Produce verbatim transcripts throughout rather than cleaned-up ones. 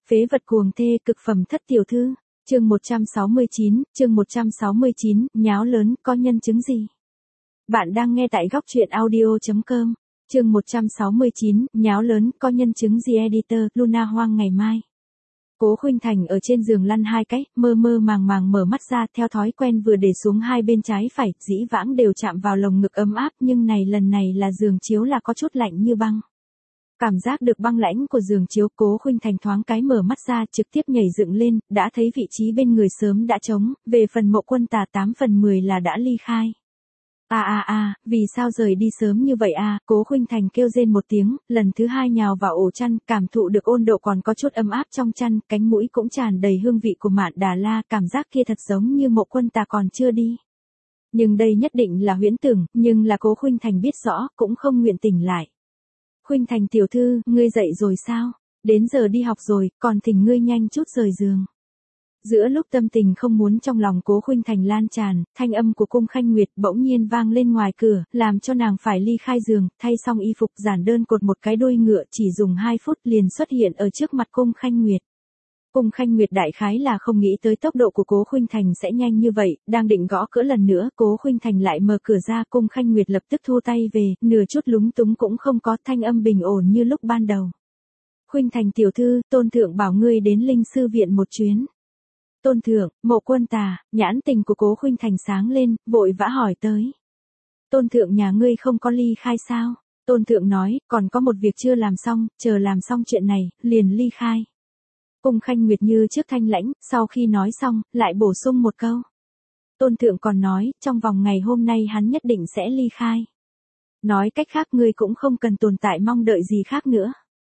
phế vật cuồng thê cực phẩm thất tiểu thư. Chương một trăm sáu mươi chín, chương một trăm sáu mươi chín, nháo lớn, có nhân chứng gì? Bạn đang nghe tại góc truyện audio chấm com. Chương một trăm sáu mươi chín, nháo lớn, có nhân chứng gì? Editor, Luna Hoang ngày mai. Cố Khuynh Thành ở trên giường lăn hai cái, mơ mơ màng màng mở mắt ra, theo thói quen vừa để xuống hai bên trái phải, dĩ vãng đều chạm vào lồng ngực ấm áp, nhưng này lần này là giường chiếu là có chút lạnh như băng. Cảm giác được băng lãnh của giường chiếu, Cố Khuynh Thành thoáng cái mở mắt ra, trực tiếp nhảy dựng lên, đã thấy vị trí bên người sớm đã trống, về phần Mộ Quân Tà tám phần mười là đã ly khai. A a a, vì sao rời đi sớm như vậy a? À? Cố Khuynh Thành kêu rên một tiếng, lần thứ hai nhào vào ổ chăn, cảm thụ được ôn độ còn có chút ấm áp trong chăn, cánh mũi cũng tràn đầy hương vị của Mạn Đà La, cảm giác kia thật giống như Mộ Quân Tà còn chưa đi. Nhưng đây nhất định là huyễn tưởng, nhưng là Cố Khuynh Thành biết rõ, cũng không nguyện tỉnh lại. Khuynh Thành tiểu thư, ngươi dậy rồi sao? Đến giờ đi học rồi, còn thỉnh ngươi nhanh chút rời giường. Giữa lúc tâm tình không muốn trong lòng Cố Khuynh Thành lan tràn, thanh âm của Cung Khanh Nguyệt bỗng nhiên vang lên ngoài cửa, làm cho nàng phải ly khai giường, thay xong y phục giản đơn cột một cái đuôi ngựa, chỉ dùng hai phút liền xuất hiện ở trước mặt Cung Khanh Nguyệt. Cung Khanh Nguyệt đại khái là không nghĩ tới tốc độ của Cố Khuynh Thành sẽ nhanh như vậy, đang định gõ cửa lần nữa, Cố Khuynh Thành lại mở cửa ra, Cung Khanh Nguyệt lập tức thu tay về, nửa chút lúng túng cũng không có, thanh âm bình ổn như lúc ban đầu. Khuynh Thành tiểu thư, tôn thượng bảo ngươi đến Linh Sư viện một chuyến. Tôn thượng, Mộ Quân Tà, nhãn tình của Cố Khuynh Thành sáng lên, vội vã hỏi tới. Tôn thượng nhà ngươi không có ly khai sao? Tôn thượng nói, còn có một việc chưa làm xong, chờ làm xong chuyện này, liền ly khai. Cung Khanh Nguyệt như trước thanh lãnh, sau khi nói xong, lại bổ sung một câu. Tôn thượng còn nói, trong vòng ngày hôm nay hắn nhất định sẽ ly khai. Nói cách khác ngươi cũng không cần tồn tại mong đợi gì khác nữa.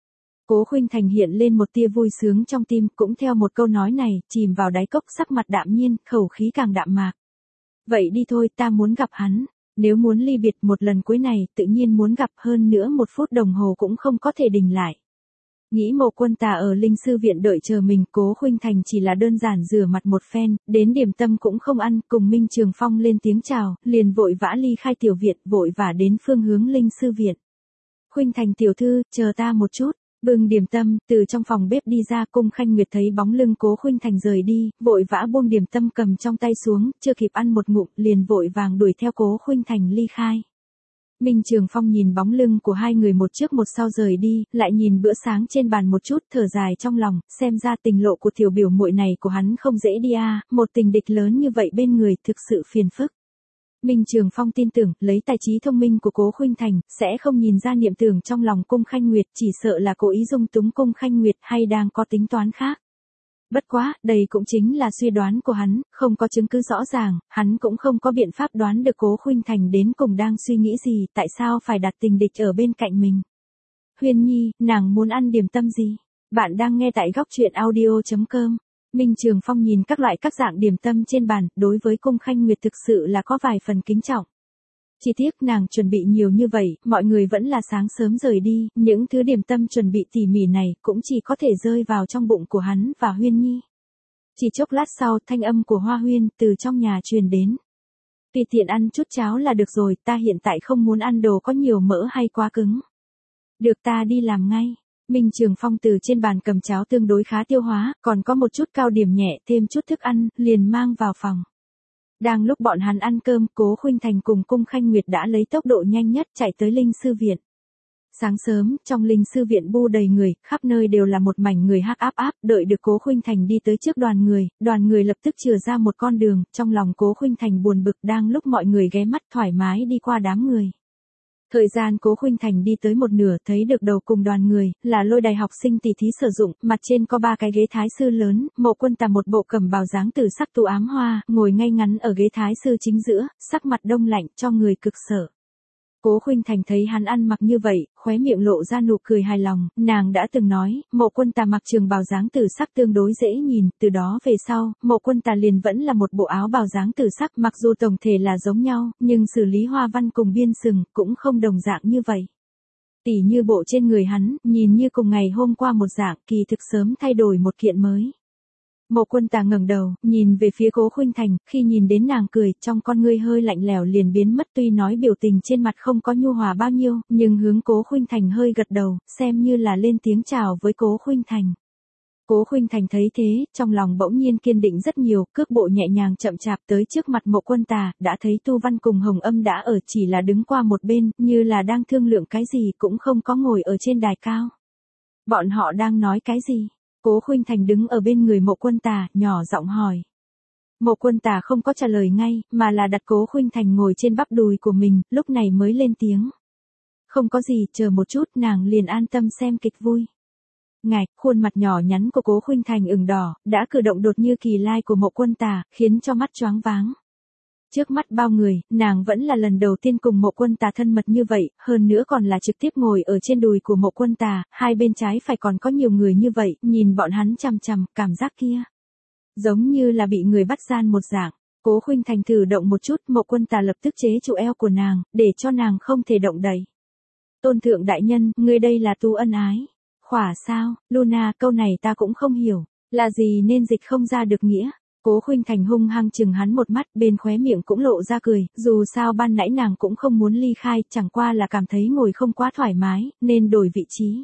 Cố Khuynh Thành hiện lên một tia vui sướng trong tim, cũng theo một câu nói này, chìm vào đáy cốc, sắc mặt đạm nhiên, khẩu khí càng đạm mạc. Vậy đi thôi, ta muốn gặp hắn. Nếu muốn ly biệt một lần cuối này, tự nhiên muốn gặp, hơn nữa một phút đồng hồ cũng không có thể đình lại. Nghĩ Mộ Quân Tà ở Linh Sư viện đợi chờ mình, Cố Khuynh Thành chỉ là đơn giản rửa mặt một phen, đến điểm tâm cũng không ăn, cùng Minh Trường Phong lên tiếng chào, liền vội vã ly khai tiểu viện, vội vã đến phương hướng Linh Sư viện. Khuynh Thành tiểu thư, chờ ta một chút. Bưng điểm tâm, từ trong phòng bếp đi ra, Cung Khanh Nguyệt thấy bóng lưng Cố Khuynh Thành rời đi, vội vã buông điểm tâm cầm trong tay xuống, chưa kịp ăn một ngụm, liền vội vàng đuổi theo Cố Khuynh Thành ly khai. Minh Trường Phong nhìn bóng lưng của hai người một trước một sau rời đi, lại nhìn bữa sáng trên bàn một chút, thở dài trong lòng, xem ra tình lộ của tiểu biểu muội này của hắn không dễ đi a, một tình địch lớn như vậy bên người, thực sự phiền phức. Minh Trường Phong tin tưởng, lấy tài trí thông minh của Cố Khuynh Thành, sẽ không nhìn ra niệm tưởng trong lòng Cung Khanh Nguyệt, chỉ sợ là cố ý dung túng Cung Khanh Nguyệt hay đang có tính toán khác. Bất quá, đây cũng chính là suy đoán của hắn, không có chứng cứ rõ ràng, hắn cũng không có biện pháp đoán được Cố Khuynh Thành đến cùng đang suy nghĩ gì, tại sao phải đặt tình địch ở bên cạnh mình. Huyên Nhi, nàng muốn ăn điểm tâm gì? Bạn đang nghe tại góc truyện audio chấm com. Minh Trường Phong nhìn các loại các dạng điểm tâm trên bàn, đối với Cung Khanh Nguyệt thực sự là có vài phần kính trọng. Chỉ tiếc nàng chuẩn bị nhiều như vậy, mọi người vẫn là sáng sớm rời đi, những thứ điểm tâm chuẩn bị tỉ mỉ này cũng chỉ có thể rơi vào trong bụng của hắn và Huyên Nhi. Chỉ chốc lát sau, thanh âm của Hoa Huyên từ trong nhà truyền đến. Tùy tiện ăn chút cháo là được rồi, ta hiện tại không muốn ăn đồ có nhiều mỡ hay quá cứng. Được, ta đi làm ngay. Minh Trường Phong từ trên bàn cầm cháo tương đối khá tiêu hóa, còn có một chút cao điểm nhẹ, thêm chút thức ăn, liền mang vào phòng. Đang lúc bọn hắn ăn cơm, Cố Khuynh Thành cùng Cung Khanh Nguyệt đã lấy tốc độ nhanh nhất chạy tới Linh Sư viện. Sáng sớm, trong Linh Sư viện bu đầy người, khắp nơi đều là một mảnh người hắc áp áp, đợi được Cố Khuynh Thành đi tới trước đoàn người, đoàn người lập tức chừa ra một con đường, trong lòng Cố Khuynh Thành buồn bực, đang lúc mọi người ghé mắt thoải mái đi qua đám người. Thời gian Cố Khuynh Thành đi tới một nửa, thấy được đầu cùng đoàn người, là lôi đài học sinh tỷ thí sử dụng, mặt trên có ba cái ghế thái sư lớn, Mộ Quân Tà một bộ cẩm bào dáng tử sắc tu ám hoa, ngồi ngay ngắn ở ghế thái sư chính giữa, sắc mặt đông lạnh, cho người cực sợ. Cố Khuynh Thành thấy hắn ăn mặc như vậy, khóe miệng lộ ra nụ cười hài lòng, nàng đã từng nói, Mộ Quân Tà mặc trường bào dáng tử sắc tương đối dễ nhìn, từ đó về sau, Mộ Quân Tà liền vẫn là một bộ áo bào dáng tử sắc, mặc dù tổng thể là giống nhau, nhưng xử lý hoa văn cùng biên sừng cũng không đồng dạng như vậy. Tỉ như bộ trên người hắn, nhìn như cùng ngày hôm qua một dạng, kỳ thực sớm thay đổi một kiện mới. Mộ Quân Tà ngẩng đầu, nhìn về phía Cố Khuynh Thành, khi nhìn đến nàng cười, trong con ngươi hơi lạnh lẽo liền biến mất, tuy nói biểu tình trên mặt không có nhu hòa bao nhiêu, nhưng hướng Cố Khuynh Thành hơi gật đầu, xem như là lên tiếng chào với Cố Khuynh Thành. Cố Khuynh Thành thấy thế, trong lòng bỗng nhiên kiên định rất nhiều, cước bộ nhẹ nhàng chậm chạp tới trước mặt Mộ Quân Tà, đã thấy Tu Văn cùng Hồng Âm đã ở, chỉ là đứng qua một bên, như là đang thương lượng cái gì, cũng không có ngồi ở trên đài cao. Bọn họ đang nói cái gì? Cố Khuynh Thành đứng ở bên người Mộ Quân Tà, nhỏ giọng hỏi. Mộ Quân Tà không có trả lời ngay, mà là đặt Cố Khuynh Thành ngồi trên bắp đùi của mình, lúc này mới lên tiếng. Không có gì, chờ một chút, nàng liền an tâm xem kịch vui. Ngạch, khuôn mặt nhỏ nhắn của Cố Khuynh Thành ửng đỏ, đã cử động đột như kỳ lai của Mộ Quân Tà, khiến cho mắt choáng váng. Trước mắt bao người, nàng vẫn là lần đầu tiên cùng Mộ Quân Tà thân mật như vậy, hơn nữa còn là trực tiếp ngồi ở trên đùi của Mộ Quân Tà, hai bên trái phải còn có nhiều người như vậy, nhìn bọn hắn chằm chằm, cảm giác kia. Giống như là bị người bắt gian một dạng. Cố Khuynh Thành thử động một chút, Mộ Quân Tà lập tức chế trụ eo của nàng, để cho nàng không thể động đậy. Tôn thượng đại nhân, ngươi đây là tu ân ái. Khỏa sao, Luna, câu này ta cũng không hiểu, là gì nên dịch không ra được nghĩa. Cố Khuynh Thành hung hăng chừng hắn một mắt, bên khóe miệng cũng lộ ra cười, dù sao ban nãy nàng cũng không muốn ly khai, chẳng qua là cảm thấy ngồi không quá thoải mái, nên đổi vị trí.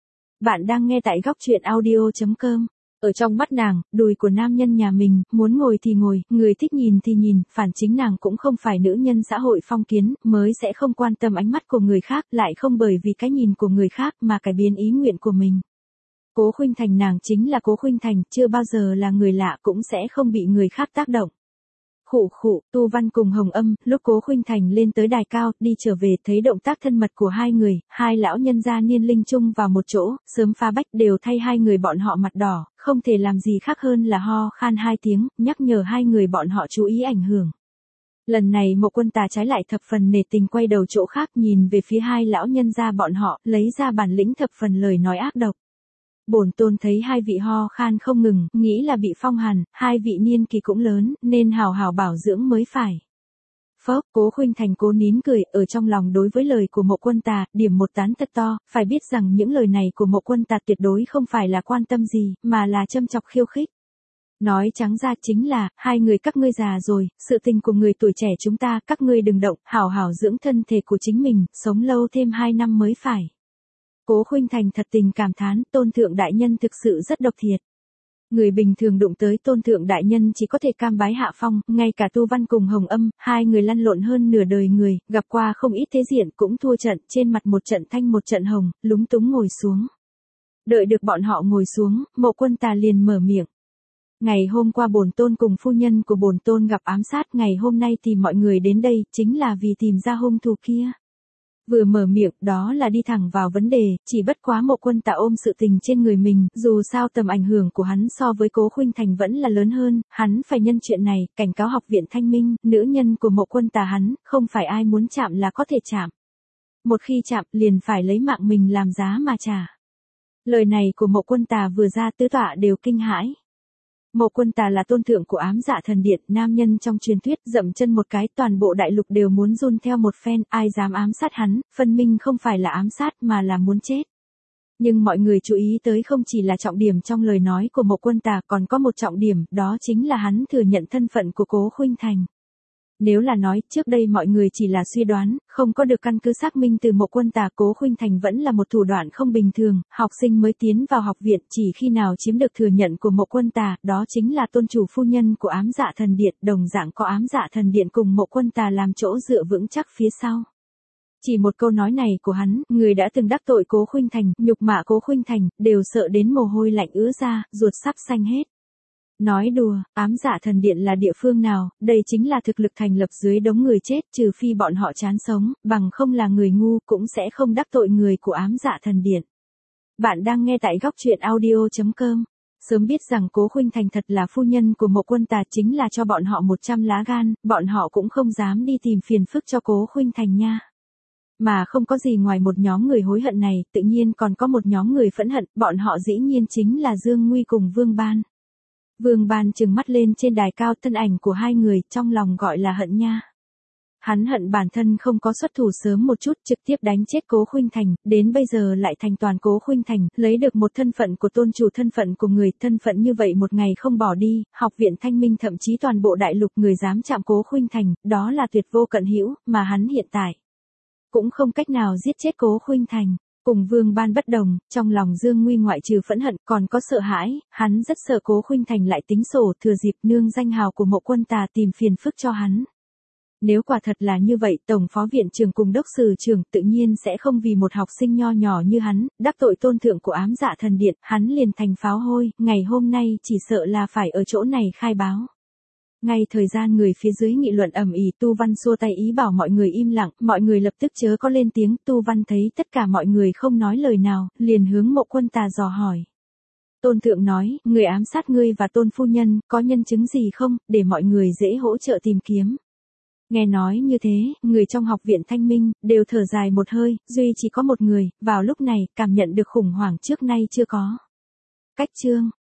Bạn đang nghe tại góc truyện audio chấm com. Ở trong mắt nàng, đùi của nam nhân nhà mình, muốn ngồi thì ngồi, người thích nhìn thì nhìn, phản chính nàng cũng không phải nữ nhân xã hội phong kiến, mới sẽ không quan tâm ánh mắt của người khác, lại không bởi vì cái nhìn của người khác mà cải biến ý nguyện của mình. Cố Khuynh Thành nàng chính là Cố Khuynh Thành, chưa bao giờ là người lạ cũng sẽ không bị người khác tác động. Khụ khụ, Tu Văn cùng Hồng Âm, lúc Cố Khuynh Thành lên tới đài cao, đi trở về thấy động tác thân mật của hai người, hai lão nhân gia niên linh chung vào một chỗ, sớm phá bách đều thay hai người bọn họ mặt đỏ, không thể làm gì khác hơn là ho khan hai tiếng, nhắc nhở hai người bọn họ chú ý ảnh hưởng. Lần này Mộ Quân Tà trái lại thập phần nể tình quay đầu chỗ khác nhìn về phía hai lão nhân gia bọn họ, lấy ra bản lĩnh thập phần lời nói ác độc. Bổn tôn thấy hai vị ho khan không ngừng, nghĩ là bị phong hàn, hai vị niên kỳ cũng lớn, nên hào hào bảo dưỡng mới phải. Phốc, Cố Khuynh Thành cố nín cười, ở trong lòng đối với lời của Mộ Quân Tà, điểm một tán thật to, phải biết rằng những lời này của Mộ Quân Tà tuyệt đối không phải là quan tâm gì, mà là châm chọc khiêu khích. Nói trắng ra chính là, hai người các ngươi già rồi, sự tình của người tuổi trẻ chúng ta, các ngươi đừng động, hào hào dưỡng thân thể của chính mình, sống lâu thêm hai năm mới phải. Cố Khuynh Thành thật tình cảm thán, Tôn thượng đại nhân thực sự rất độc thiệt. Người bình thường đụng tới Tôn thượng đại nhân chỉ có thể cam bái hạ phong, ngay cả Tu Văn cùng Hồng Âm, hai người lăn lộn hơn nửa đời người, gặp qua không ít thế diện cũng thua trận, trên mặt một trận thanh một trận hồng, lúng túng ngồi xuống. Đợi được bọn họ ngồi xuống, Mộ Quân Tà liền mở miệng. Ngày hôm qua bổn tôn cùng phu nhân của bổn tôn gặp ám sát, ngày hôm nay tìm mọi người đến đây, chính là vì tìm ra hung thủ kia. Vừa mở miệng, đó là đi thẳng vào vấn đề, chỉ bất quá Mộ Quân Tà ôm sự tình trên người mình, dù sao tầm ảnh hưởng của hắn so với Cố Khuynh Thành vẫn là lớn hơn, hắn phải nhân chuyện này, cảnh cáo học viện Thanh Minh, nữ nhân của Mộ Quân Tà hắn, không phải ai muốn chạm là có thể chạm. Một khi chạm, liền phải lấy mạng mình làm giá mà trả. Lời này của Mộ Quân Tà vừa ra tứ tọa đều kinh hãi. Mộ Quân Tà là tôn thượng của ám dạ thần điện, nam nhân trong truyền thuyết, dậm chân một cái, toàn bộ đại lục đều muốn run theo một phen, ai dám ám sát hắn, phân minh không phải là ám sát mà là muốn chết. Nhưng mọi người chú ý tới không chỉ là trọng điểm trong lời nói của Mộ Quân Tà, còn có một trọng điểm, đó chính là hắn thừa nhận thân phận của Cố Khuynh Thành. Nếu là nói, trước đây mọi người chỉ là suy đoán, không có được căn cứ xác minh từ Mộ Quân Tà, Cố Khuynh Thành vẫn là một thủ đoạn không bình thường, học sinh mới tiến vào học viện, chỉ khi nào chiếm được thừa nhận của Mộ Quân Tà, đó chính là tôn chủ phu nhân của ám dạ thần điện, đồng dạng có ám dạ thần điện cùng Mộ Quân Tà làm chỗ dựa vững chắc phía sau. Chỉ một câu nói này của hắn, người đã từng đắc tội Cố Khuynh Thành, nhục mạ Cố Khuynh Thành, đều sợ đến mồ hôi lạnh ứa ra, ruột sắp xanh hết. Nói đùa, ám dạ thần điện là địa phương nào, đây chính là thực lực thành lập dưới đống người chết, trừ phi bọn họ chán sống, bằng không là người ngu cũng sẽ không đắc tội người của ám dạ thần điện. Bạn đang nghe tại góc truyện audio chấm com. Sớm biết rằng Cố Khuynh Thành thật là phu nhân của Mộ Quân Tà chính là cho bọn họ một trăm lá gan, bọn họ cũng không dám đi tìm phiền phức cho Cố Khuynh Thành nha. Mà không có gì ngoài một nhóm người hối hận này, tự nhiên còn có một nhóm người phẫn hận, bọn họ dĩ nhiên chính là Dương Nguy cùng Vương Ban. Vương Ban trừng mắt lên trên đài cao, thân ảnh của hai người, trong lòng gọi là hận nha. Hắn hận bản thân không có xuất thủ sớm một chút, trực tiếp đánh chết Cố Khuynh Thành, đến bây giờ lại thành toàn Cố Khuynh Thành, lấy được một thân phận của tôn chủ, thân phận của người, thân phận như vậy một ngày không bỏ đi, học viện Thanh Minh thậm chí toàn bộ đại lục người dám chạm Cố Khuynh Thành, đó là tuyệt vô cận hữu, mà hắn hiện tại cũng không cách nào giết chết Cố Khuynh Thành. Cùng Vương Ban bất đồng, trong lòng Dương Nguy ngoại trừ phẫn hận còn có sợ hãi, hắn rất sợ Cố Khuynh Thành lại tính sổ thừa dịp nương danh hào của Mộ Quân Tà tìm phiền phức cho hắn. Nếu quả thật là như vậy, Tổng phó viện trưởng cùng đốc sử trưởng tự nhiên sẽ không vì một học sinh nho nhỏ như hắn, đắc tội tôn thượng của ám dạ thần điện, hắn liền thành pháo hôi, ngày hôm nay chỉ sợ là phải ở chỗ này khai báo. Ngay thời gian người phía dưới nghị luận ầm ĩ, Tu Văn xua tay ý bảo mọi người im lặng, mọi người lập tức chớ có lên tiếng. Tu Văn thấy tất cả mọi người không nói lời nào, liền hướng Mộ Quân Tà dò hỏi. Tôn thượng nói, người ám sát ngươi và Tôn phu nhân, có nhân chứng gì không, để mọi người dễ hỗ trợ tìm kiếm. Nghe nói như thế, người trong học viện Thanh Minh, đều thở dài một hơi, duy chỉ có một người, vào lúc này, cảm nhận được khủng hoảng trước nay chưa có. Cách chương